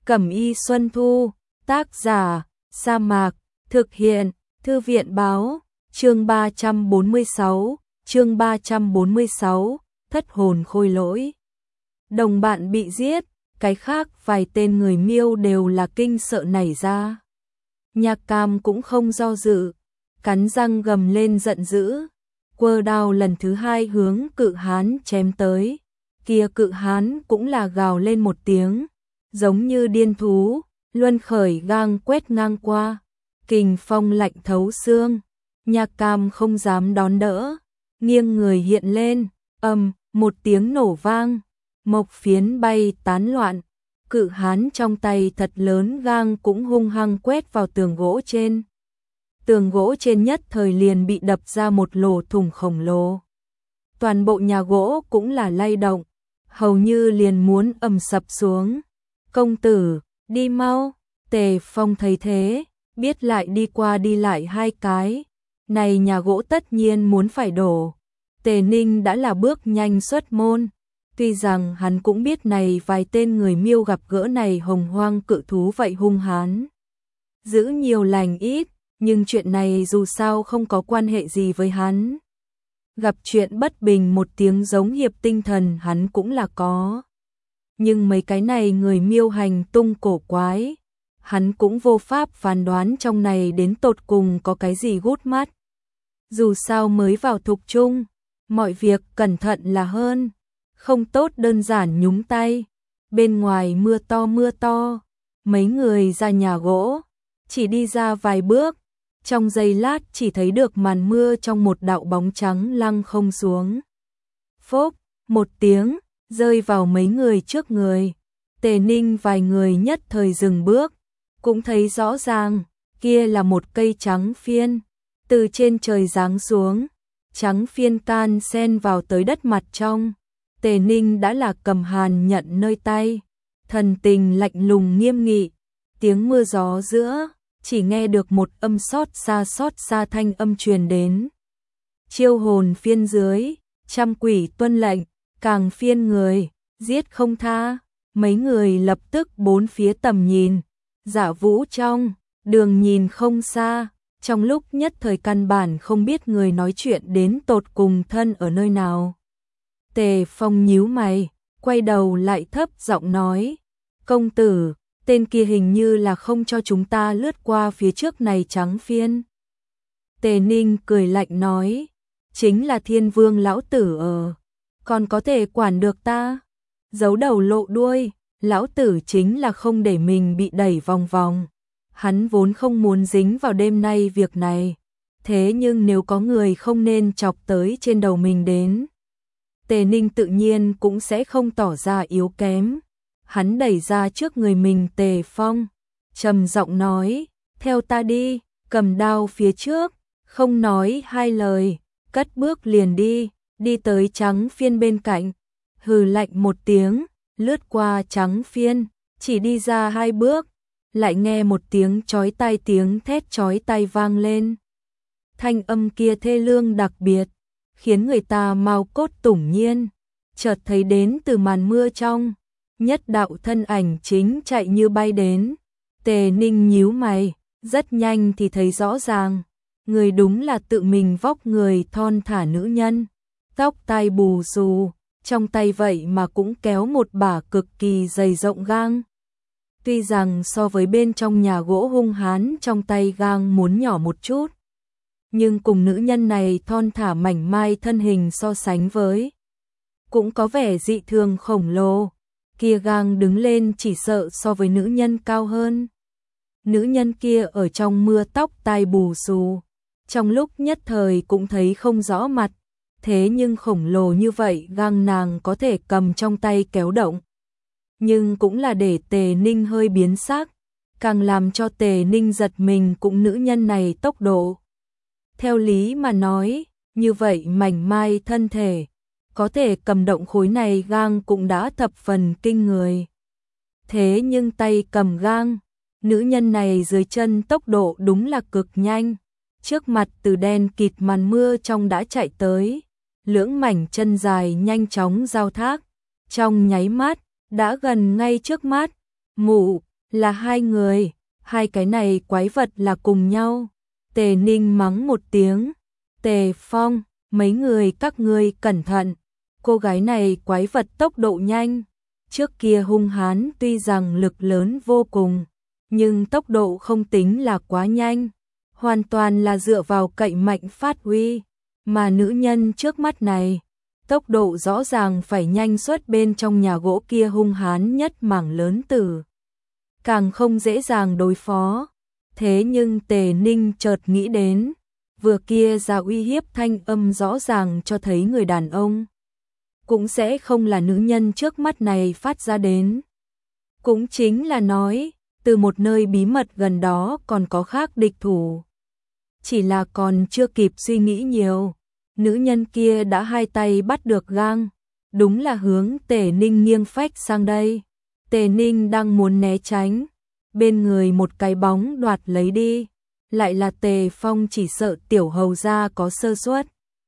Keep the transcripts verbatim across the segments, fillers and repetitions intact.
Cẩm y Xuân Thu, tác giả, Sa Mạc, thực hiện, Thư viện báo, chương ba trăm bốn mươi sáu, chương ba trăm bốn mươi sáu, thất hồn khôi lỗi. Đồng bạn bị giết, cái khác vài tên người Miêu đều là kinh sợ nảy ra. Nhạc Cam cũng không do dự, cắn răng gầm lên giận dữ, quơ đao lần thứ hai hướng Cự Hán chém tới. Kia Cự Hán cũng là gào lên một tiếng, giống như điên thú, luân khởi gang quét ngang qua, kình phong lạnh thấu xương. Nhạc Cam không dám đón đỡ, nghiêng người hiện lên, ầm, một tiếng nổ vang, mộc phiến bay tán loạn. Cự Hán trong tay thật lớn gang cũng hung hăng quét vào tường gỗ trên. Tường gỗ trên nhất thời liền bị đập ra một lỗ thủng khổng lồ. Toàn bộ nhà gỗ cũng là lay động, hầu như liền muốn ầm sập xuống. Công tử, đi mau. Tề Phong thấy thế, biết lại đi qua đi lại hai cái, này nhà gỗ tất nhiên muốn phải đổ. Tề Ninh đã là bước nhanh xuất môn, tuy rằng hắn cũng biết này vài tên người Miêu gặp gỡ này hồng hoang cự thú vậy hung hãn, giữ nhiều lành ít, nhưng chuyện này dù sao không có quan hệ gì với hắn. Gặp chuyện bất bình một tiếng giống hiệp tinh thần hắn cũng là có. Nhưng mấy cái này người Miêu hành tung cổ quái, hắn cũng vô pháp phán đoán trong này đến tột cùng có cái gì gút mắt. Dù sao mới vào thục chung, mọi việc cẩn thận là hơn, không tốt đơn giản nhúng tay. Bên ngoài mưa to mưa to, mấy người ra nhà gỗ, chỉ đi ra vài bước, trong giây lát chỉ thấy được màn mưa trong một đạo bóng trắng lăng không xuống. Phốc, một tiếng, rơi vào mấy người trước người. Tề Ninh vài người nhất thời dừng bước, cũng thấy rõ ràng, kia là một cây trắng phiên, từ trên trời giáng xuống, trắng phiên can xen vào tới đất mặt trong. Tề Ninh đã là cầm hàn nhận nơi tay, thần tình lạnh lùng nghiêm nghị, tiếng mưa gió giữa, chỉ nghe được một âm xót xa xót xa thanh âm truyền đến. Chiêu hồn phiên dưới, trăm quỷ tuân lệnh, càng phiên người, giết không tha. Mấy người lập tức bốn phía tầm nhìn, Dạ Vũ trong, đường nhìn không xa, trong lúc nhất thời căn bản không biết người nói chuyện đến tột cùng thân ở nơi nào. Tề Phong nhíu mày, quay đầu lại thấp giọng nói, công tử, tên kia hình như là không cho chúng ta lướt qua phía trước này trắng phiên. Tề Ninh cười lạnh nói, chính là Thiên Vương lão tử ở, còn có thể quản được ta? Giấu đầu lộ đuôi, lão tử chính là không để mình bị đẩy vòng vòng. Hắn vốn không muốn dính vào đêm nay việc này, thế nhưng nếu có người không nên chọc tới trên đầu mình đến, Tề Ninh tự nhiên cũng sẽ không tỏ ra yếu kém. Hắn đẩy ra trước người mình Tề Phong, trầm giọng nói, theo ta đi, cầm đao phía trước, không nói hai lời, cất bước liền đi, đi tới trắng phiên bên cạnh, hừ lạnh một tiếng, lướt qua trắng phiên, chỉ đi ra hai bước, lại nghe một tiếng chói tai tiếng thét chói tai vang lên. Thanh âm kia thê lương đặc biệt, khiến người ta mau cốt tủng nhiên, chợt thấy đến từ màn mưa trong, nhất đạo thân ảnh chính chạy như bay đến. Tề Ninh nhíu mày, rất nhanh thì thấy rõ ràng, người đúng là tự mình vóc người thon thả nữ nhân, tóc tai bù xù, trong tay vậy mà cũng kéo một bả cực kỳ dày rộng gang. Tuy rằng so với bên trong nhà gỗ hung hãn trong tay gang muốn nhỏ một chút, nhưng cùng nữ nhân này thon thả mảnh mai thân hình so sánh với, cũng có vẻ dị thường khổng lồ. Kia gang đứng lên chỉ sợ so với nữ nhân cao hơn. Nữ nhân kia ở trong mưa tóc tai bù xù, trong lúc nhất thời cũng thấy không rõ mặt, thế nhưng khổng lồ như vậy gang nàng có thể cầm trong tay kéo động. Nhưng cũng là để Tề Ninh hơi biến sắc, càng làm cho Tề Ninh giật mình cũng nữ nhân này tốc độ. Theo lý mà nói, như vậy mảnh mai thân thể, có thể cầm động khối này gang cũng đã thập phần kinh người. Thế nhưng tay cầm gang, nữ nhân này dưới chân tốc độ đúng là cực nhanh. Trước mặt từ đen kịt màn mưa trong đã chạy tới, lưỡng mảnh chân dài nhanh chóng giao thác, trong nháy mắt, đã gần ngay trước mắt. Mụ, Là hai người, hai cái này quái vật là cùng nhau. Tề Ninh mắng một tiếng. Tề Phong, mấy người các ngươi cẩn thận. Cô gái này quái vật tốc độ nhanh. Trước kia hung hán tuy rằng lực lớn vô cùng, nhưng tốc độ không tính là quá nhanh. Hoàn toàn là dựa vào cậy mạnh phát huy. Mà nữ nhân trước mắt này, tốc độ rõ ràng phải nhanh suốt bên trong nhà gỗ kia hung hán nhất mảng lớn tử. Càng không dễ dàng đối phó. Thế nhưng Tề Ninh chợt nghĩ đến, vừa kia ra uy hiếp thanh âm rõ ràng cho thấy người đàn ông cũng sẽ không là nữ nhân trước mắt này phát ra đến. Cũng chính là nói, từ một nơi bí mật gần đó còn có khác địch thủ. Chỉ là còn chưa kịp suy nghĩ nhiều, nữ nhân kia đã hai tay bắt được gang, đúng là hướng Tề Ninh nghiêng phách sang đây. Tề Ninh đang muốn né tránh, bên người một cái bóng đoạt lấy đi, lại là Tề Phong chỉ sợ tiểu hầu gia có sơ suất.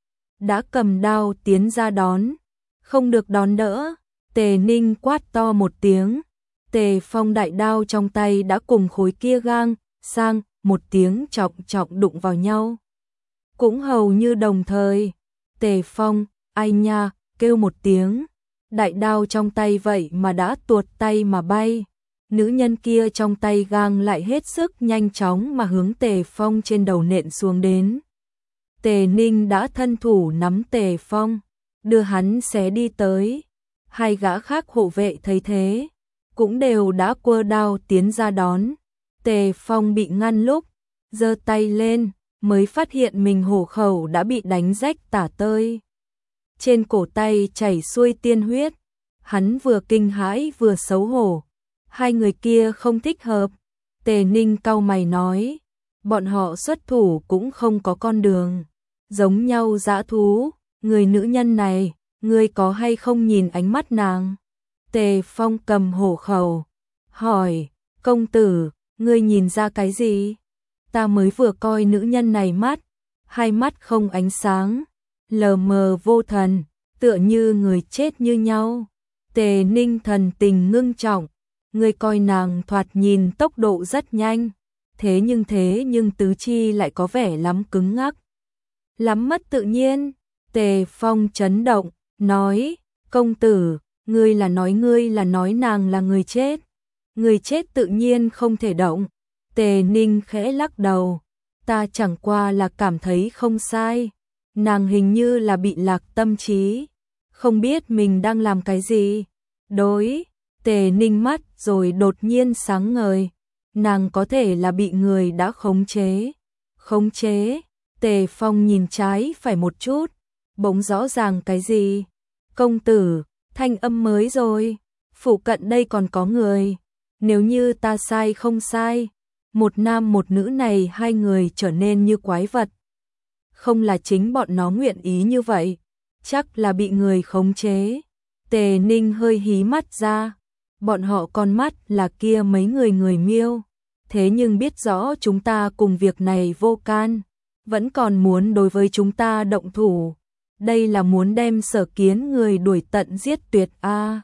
Đã cầm đao tiến ra đón, không được đón đỡ, Tề Ninh quát to một tiếng, Tề Phong đại đao trong tay đã cùng khối kia gang, sang, một tiếng trọng trọng đụng vào nhau. Cũng hầu như đồng thời, Tề Phong, ai nha, kêu một tiếng, đại đao trong tay vậy mà đã tuột tay mà bay. Nữ nhân kia trong tay gang lại hết sức nhanh chóng mà hướng Tề Phong trên đầu nện xuống đến. Tề Ninh đã thân thủ nắm Tề Phong, đưa hắn xé đi tới. Hai gã khác hộ vệ thấy thế, cũng đều đã quơ đao tiến ra đón. Tề Phong bị ngăn lúc, giơ tay lên, mới phát hiện mình hổ khẩu đã bị đánh rách tả tơi. Trên cổ tay chảy xuôi tiên huyết, hắn vừa kinh hãi vừa xấu hổ. Hai người kia không thích hợp. Tề Ninh cau mày nói, bọn họ xuất thủ cũng không có con đường, giống nhau dã thú, người nữ nhân này, ngươi có hay không nhìn ánh mắt nàng? Tề Phong cầm hổ khẩu, hỏi, công tử, ngươi nhìn ra cái gì? Ta mới vừa coi nữ nhân này mắt, hai mắt không ánh sáng, lờ mờ vô thần, tựa như người chết như nhau. Tề Ninh thần tình ngưng trọng, ngươi coi nàng thoạt nhìn tốc độ rất nhanh, thế nhưng thế nhưng tứ chi lại có vẻ lắm cứng ngắc, lắm mất tự nhiên. Tề Phong chấn động, nói, công tử, ngươi là nói ngươi là nói nàng là người chết, người chết tự nhiên không thể động. Tề Ninh khẽ lắc đầu, ta chẳng qua là cảm thấy không sai, nàng hình như là bị lạc tâm trí, không biết mình đang làm cái gì. Đối, Tề Ninh mắt rồi đột nhiên sáng ngời, nàng có thể là bị người đã khống chế. Khống chế? Tề Phong nhìn trái phải một chút, bỗng rõ ràng cái gì? Công tử, thanh âm mới rồi, phụ cận đây còn có người, nếu như ta sai không sai, một nam một nữ này hai người trở nên như quái vật. Không là chính bọn nó nguyện ý như vậy, chắc là bị người khống chế. Tề Ninh hơi hí mắt ra, bọn họ con mắt là kia mấy người người Miêu, thế nhưng biết rõ chúng ta cùng việc này vô can, vẫn còn muốn đối với chúng ta động thủ, đây là muốn đem Sở Kiến người đuổi tận giết tuyệt a. À.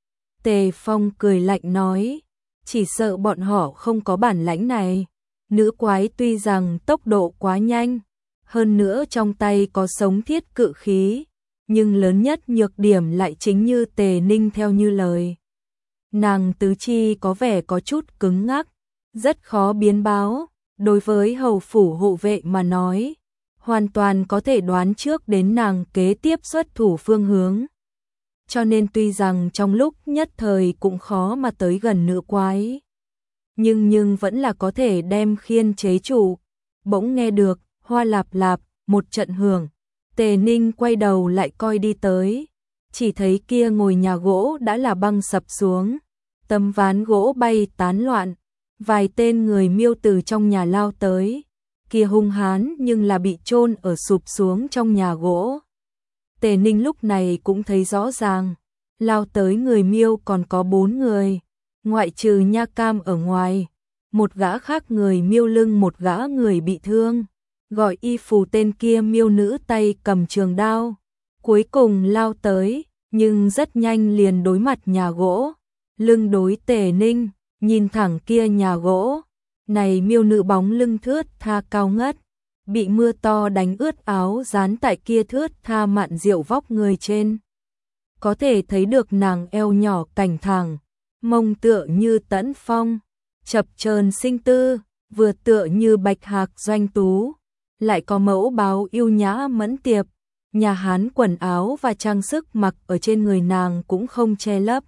Tề Phong cười lạnh nói, chỉ sợ bọn họ không có bản lãnh này. Nữ quái tuy rằng tốc độ quá nhanh, hơn nữa trong tay có sống thiết cự khí, nhưng lớn nhất nhược điểm lại chính như Tề Ninh theo như lời. Nàng tứ chi có vẻ có chút cứng ngắc, rất khó biến báo, đối với hầu phủ hộ vệ mà nói, hoàn toàn có thể đoán trước đến nàng kế tiếp xuất thủ phương hướng. Cho nên tuy rằng trong lúc nhất thời cũng khó mà tới gần nữ quái, nhưng nhưng vẫn là có thể đem khiên chế trụ. Bỗng nghe được, hoa lạp lạp, một trận hưởng. Tề Ninh quay đầu lại coi đi tới, chỉ thấy kia ngồi nhà gỗ đã là băng sập xuống, tấm ván gỗ bay tán loạn, vài tên người Miêu từ trong nhà lao tới, kia hung hán nhưng là bị chôn ở sụp xuống trong nhà gỗ. Tề Ninh lúc này cũng thấy rõ ràng, lao tới người Miêu còn có bốn người, ngoại trừ Nha Cam ở ngoài, một gã khác người Miêu lưng một gã người bị thương, gọi y phù tên kia Miêu nữ tay cầm trường đao, cuối cùng lao tới, nhưng rất nhanh liền đối mặt nhà gỗ, lưng đối Tề Ninh, nhìn thẳng kia nhà gỗ, này miêu nữ bóng lưng thướt tha cao ngất, bị mưa to đánh ướt áo dán tại kia thướt tha mạn diệu vóc người trên. Có thể thấy được nàng eo nhỏ cảnh thẳng, mông tựa như tẫn phong, chập chờn sinh tư, vừa tựa như bạch hạc doanh tú, lại có mẫu báo yêu nhã mẫn tiệp, nhà Hán quần áo và trang sức mặc ở trên người nàng cũng không che lấp,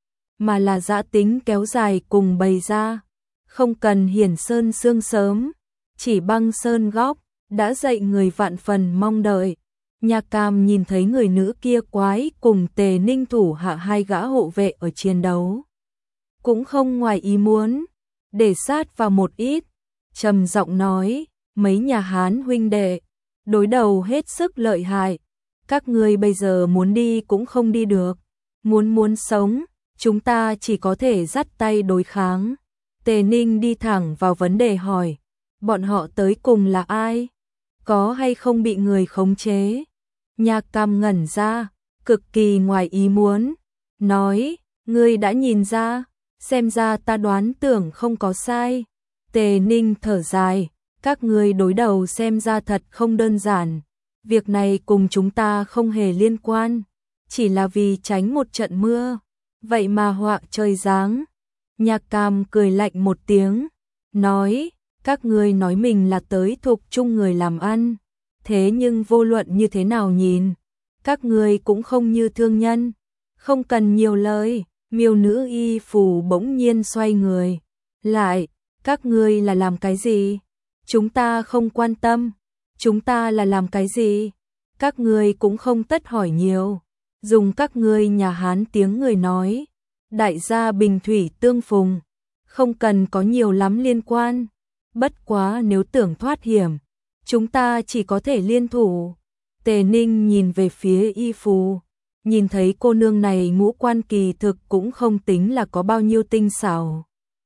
mà là dã tính kéo dài cùng bày ra, không cần hiển sơn sương sớm, chỉ băng sơn góc, đã dạy người vạn phần mong đợi. Nhạc Cam nhìn thấy người nữ kia quái cùng Tề Ninh thủ hạ hai gã hộ vệ ở chiến đấu, cũng không ngoài ý muốn, để sát vào một ít, trầm giọng nói, mấy nhà Hán huynh đệ, đối đầu hết sức lợi hại, các ngươi bây giờ muốn đi cũng không đi được, muốn muốn sống, chúng ta chỉ có thể dắt tay đối kháng. Tề Ninh đi thẳng vào vấn đề hỏi, bọn họ tới cùng là ai? Có hay không bị người khống chế? Nhạc Cam ngẩn ra, cực kỳ ngoài ý muốn, nói, ngươi đã nhìn ra, xem ra ta đoán tưởng không có sai. Tề Ninh thở dài, các ngươi đối đầu xem ra thật không đơn giản, việc này cùng chúng ta không hề liên quan, chỉ là vì tránh một trận mưa, vậy mà họa trời giáng. Nhạc Cam cười lạnh một tiếng, nói, các ngươi nói mình là tới thuộc chung người làm ăn, thế nhưng vô luận như thế nào nhìn, các ngươi cũng không như thương nhân, không cần nhiều lời. Miêu nữ y phù bỗng nhiên xoay người lại, các ngươi là làm cái gì? Chúng ta không quan tâm, chúng ta là làm cái gì? Các ngươi cũng không tất hỏi nhiều, dùng các ngươi nhà Hán tiếng người nói, đại gia bình thủy tương phùng, không cần có nhiều lắm liên quan, bất quá nếu tưởng thoát hiểm, chúng ta chỉ có thể liên thủ. Tề Ninh nhìn về phía y phù, nhìn thấy cô nương này ngũ quan kỳ thực cũng không tính là có bao nhiêu tinh xảo.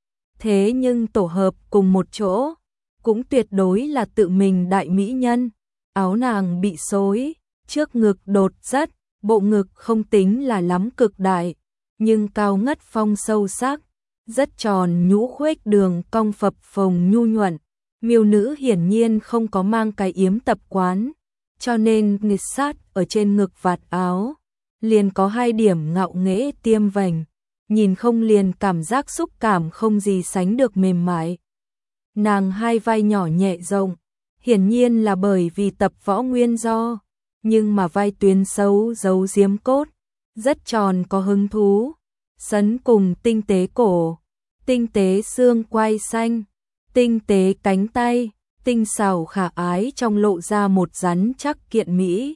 Thế nhưng tổ hợp cùng một chỗ, cũng tuyệt đối là tự mình đại mỹ nhân. Áo nàng bị xối, trước ngực đột rất, bộ ngực không tính là lắm cực đại, nhưng cao ngất phong sâu sắc, rất tròn nhũ khuếch đường cong phập phồng nhu nhuận. Miêu nữ hiển nhiên không có mang cái yếm tập quán, cho nên nghịch sát ở trên ngực vạt áo, liền có hai điểm ngạo nghễ tiêm vành, nhìn không liền cảm giác xúc cảm không gì sánh được mềm mại. Nàng hai vai nhỏ nhẹ rộng, hiển nhiên là bởi vì tập võ nguyên do, nhưng mà vai tuyến xấu giấu giếm cốt, rất tròn có hứng thú, sấn cùng tinh tế cổ, tinh tế xương quai xanh, tinh tế cánh tay, tinh xảo khả ái trong lộ ra một rắn chắc kiện mỹ.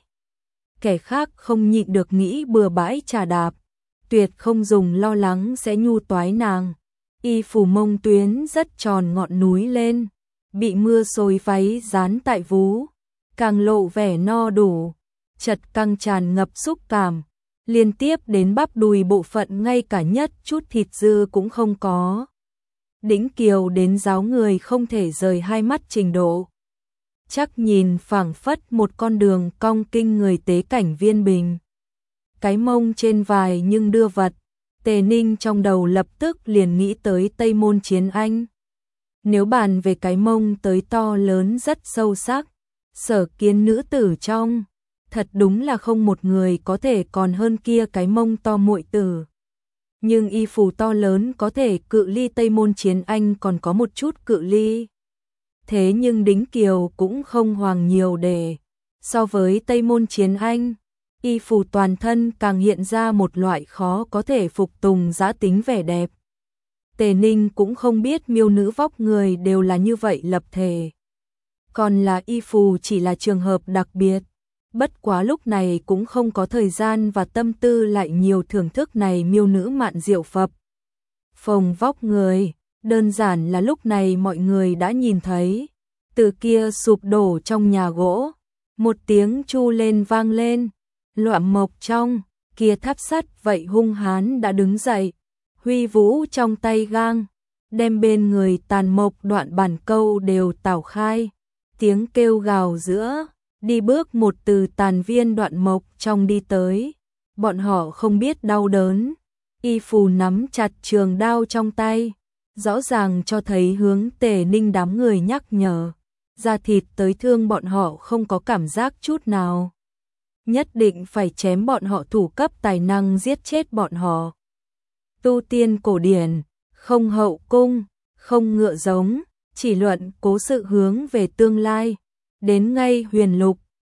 Kẻ khác không nhịn được nghĩ bừa bãi trà đạp, tuyệt không dùng lo lắng sẽ nhu toái nàng. Y phủ mông tuyến rất tròn ngọn núi lên, bị mưa xối váy dán tại vú, càng lộ vẻ no đủ, chật căng tràn ngập xúc cảm, liên tiếp đến bắp đùi bộ phận ngay cả nhất chút thịt dư cũng không có. Đĩnh kiều đến giáo người không thể rời hai mắt trình độ. Chắc nhìn phảng phất một con đường cong kinh người tế cảnh viên bình. Cái mông trên vài nhưng đưa vật, Tề Ninh trong đầu lập tức liền nghĩ tới Tây Môn Chiến Anh. Nếu bàn về cái mông tới to lớn rất sâu sắc, sở kiến nữ tử trong, thật đúng là không một người có thể còn hơn kia cái mông to muội tử. Nhưng y phù to lớn có thể cự ly Tây Môn Chiến Anh còn có một chút cự ly. Thế nhưng Đĩnh Kiều cũng không hoàng nhiều để. So với Tây Môn Chiến Anh, y phù toàn thân càng hiện ra một loại khó có thể phục tùng dã tính vẻ đẹp. Tề Ninh cũng không biết miêu nữ vóc người đều là như vậy lập thể. Còn là y phù chỉ là trường hợp đặc biệt. Bất quá lúc này cũng không có thời gian và tâm tư lại nhiều thưởng thức này miêu nữ mạn diệu phập. Phồng vóc người, đơn giản là lúc này mọi người đã nhìn thấy. Từ kia sụp đổ trong nhà gỗ, một tiếng chu lên vang lên. Loạn mộc trong, kia tháp sắt vậy hung hán đã đứng dậy. Huy vũ trong tay gang, đem bên người tàn mộc đoạn bản câu đều tảo khai. Tiếng kêu gào giữa, đi bước một từ tàn viên đoạn mộc trong đi tới. Bọn họ không biết đau đớn, y phù nắm chặt trường đao trong tay, rõ ràng cho thấy hướng Tề Ninh đám người nhắc nhở, da thịt tới thương bọn họ không có cảm giác chút nào. Nhất định phải chém bọn họ thủ cấp tài năng giết chết bọn họ. Tu tiên cổ điển, không hậu cung, không ngựa giống, chỉ luận cố sự hướng về tương lai. Đến ngay huyền lục,